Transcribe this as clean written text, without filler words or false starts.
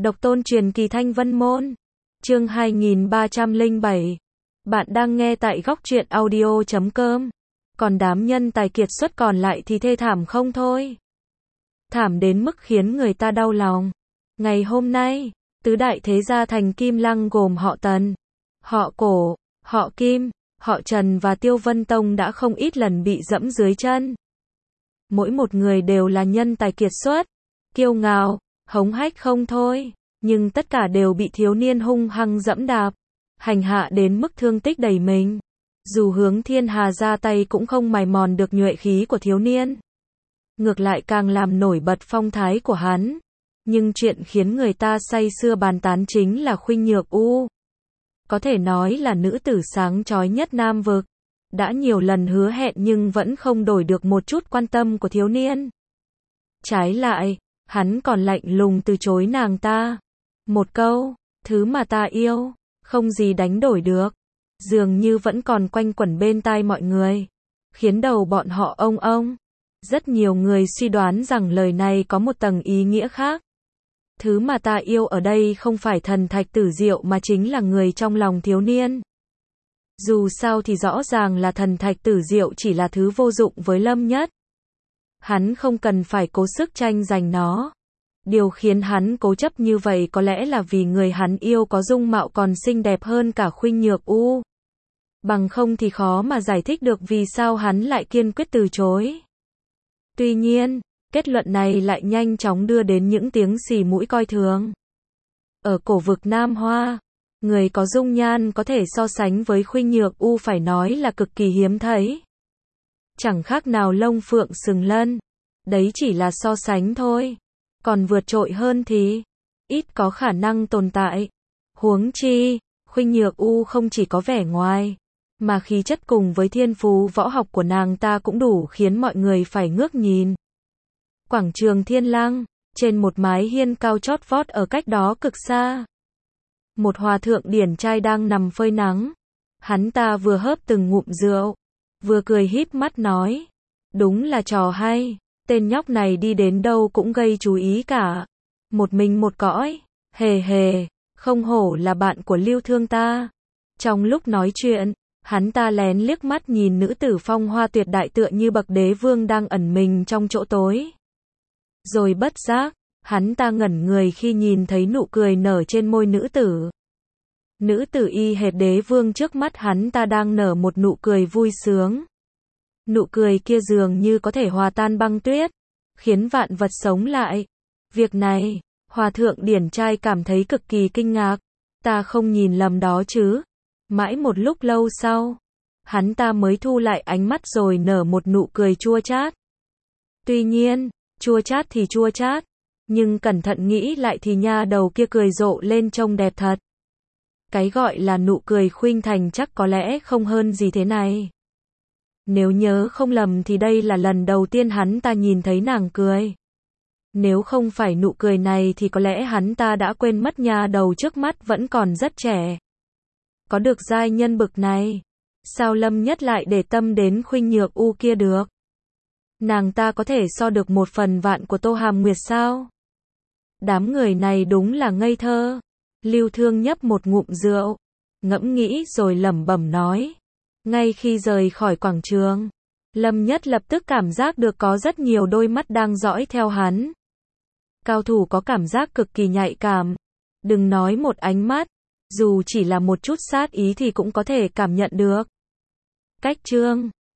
Độc tôn truyền kỳ Thanh Vân Môn. Chương 2307. Bạn đang nghe tại góc truyện audio.com. Còn đám nhân tài kiệt xuất còn lại thì thê thảm không thôi. Thảm đến mức khiến người ta đau lòng. Ngày hôm nay, tứ đại thế gia thành Kim Lăng gồm họ Tần, họ Cổ, họ Kim, họ Trần và Tiêu Vân Tông đã không ít lần bị dẫm dưới chân. Mỗi một người đều là nhân tài kiệt xuất, kiêu ngạo, hống hách không thôi, nhưng tất cả đều bị thiếu niên hung hăng dẫm đạp, hành hạ đến mức thương tích đầy mình. Dù Hướng Thiên Hà ra tay cũng không mài mòn được nhuệ khí của thiếu niên, ngược lại càng làm nổi bật phong thái của hắn. Nhưng chuyện khiến người ta say sưa bàn tán chính là Khuynh Nhược U. Có thể nói là nữ tử sáng chói nhất Nam Vực. Đã nhiều lần hứa hẹn nhưng vẫn không đổi được một chút quan tâm của thiếu niên. Trái lại, hắn còn lạnh lùng từ chối nàng ta. Một câu, thứ mà ta yêu, không gì đánh đổi được. Dường như vẫn còn quanh quẩn bên tai mọi người, khiến đầu bọn họ ông ông. Rất nhiều người suy đoán rằng lời này có một tầng ý nghĩa khác. Thứ mà ta yêu ở đây không phải thần thạch tử diệu mà chính là người trong lòng thiếu niên. Dù sao thì rõ ràng là thần thạch tử diệu chỉ là thứ vô dụng với Lâm Nhất. Hắn không cần phải cố sức tranh giành nó. Điều khiến hắn cố chấp như vậy có lẽ là vì người hắn yêu có dung mạo còn xinh đẹp hơn cả Khuynh Nhược U. Bằng không thì khó mà giải thích được vì sao hắn lại kiên quyết từ chối. Tuy nhiên, kết luận này lại nhanh chóng đưa đến những tiếng xì mũi coi thường. Ở cổ vực Nam Hoa, người có dung nhan có thể so sánh với Khuynh Nhược U phải nói là cực kỳ hiếm thấy. Chẳng khác nào lông phượng sừng lân. Đấy chỉ là so sánh thôi. Còn vượt trội hơn thì ít có khả năng tồn tại. Huống chi, Khuynh Nhược U không chỉ có vẻ ngoài, mà khí chất cùng với thiên phú võ học của nàng ta cũng đủ khiến mọi người phải ngước nhìn. Quảng trường Thiên Lăng, trên một mái hiên cao chót vót ở cách đó cực xa. Một hòa thượng điển trai đang nằm phơi nắng. Hắn ta vừa hớp từng ngụm rượu, vừa cười híp mắt nói. Đúng là trò hay, tên nhóc này đi đến đâu cũng gây chú ý cả. Một mình một cõi, hề hề, không hổ là bạn của Lưu Thương ta. Trong lúc nói chuyện, hắn ta lén liếc mắt nhìn nữ tử phong hoa tuyệt đại tựa như bậc đế vương đang ẩn mình trong chỗ tối. Rồi bất giác, hắn ta ngẩn người khi nhìn thấy nụ cười nở trên môi nữ tử. Nữ tử y hệt đế vương trước mắt hắn ta đang nở một nụ cười vui sướng. Nụ cười kia dường như có thể hòa tan băng tuyết, khiến vạn vật sống lại. Việc này, hòa thượng điển trai cảm thấy cực kỳ kinh ngạc. Ta không nhìn lầm đó chứ? Mãi một lúc lâu sau, hắn ta mới thu lại ánh mắt rồi nở một nụ cười chua chát. Tuy nhiên, chua chát thì chua chát, nhưng cẩn thận nghĩ lại thì nha đầu kia cười rộ lên trông đẹp thật. Cái gọi là nụ cười khuynh thành chắc có lẽ không hơn gì thế này. Nếu nhớ không lầm thì đây là lần đầu tiên hắn ta nhìn thấy nàng cười. Nếu không phải nụ cười này thì có lẽ hắn ta đã quên mất nha đầu trước mắt vẫn còn rất trẻ. Có được giai nhân bực này, sao Lâm Nhất lại để tâm đến Khuynh Nhược U kia được? Nàng ta có thể so được 1/1000 của Tô Hàm Nguyệt sao? Đám người này đúng là ngây thơ. Lưu Thương nhấp một ngụm rượu, ngẫm nghĩ rồi lẩm bẩm nói. Ngay khi rời khỏi quảng trường, Lâm Nhất lập tức cảm giác được có rất nhiều đôi mắt đang dõi theo hắn. Cao thủ có cảm giác cực kỳ nhạy cảm. Đừng nói một ánh mắt, dù chỉ là một chút sát ý thì cũng có thể cảm nhận được. Cách chương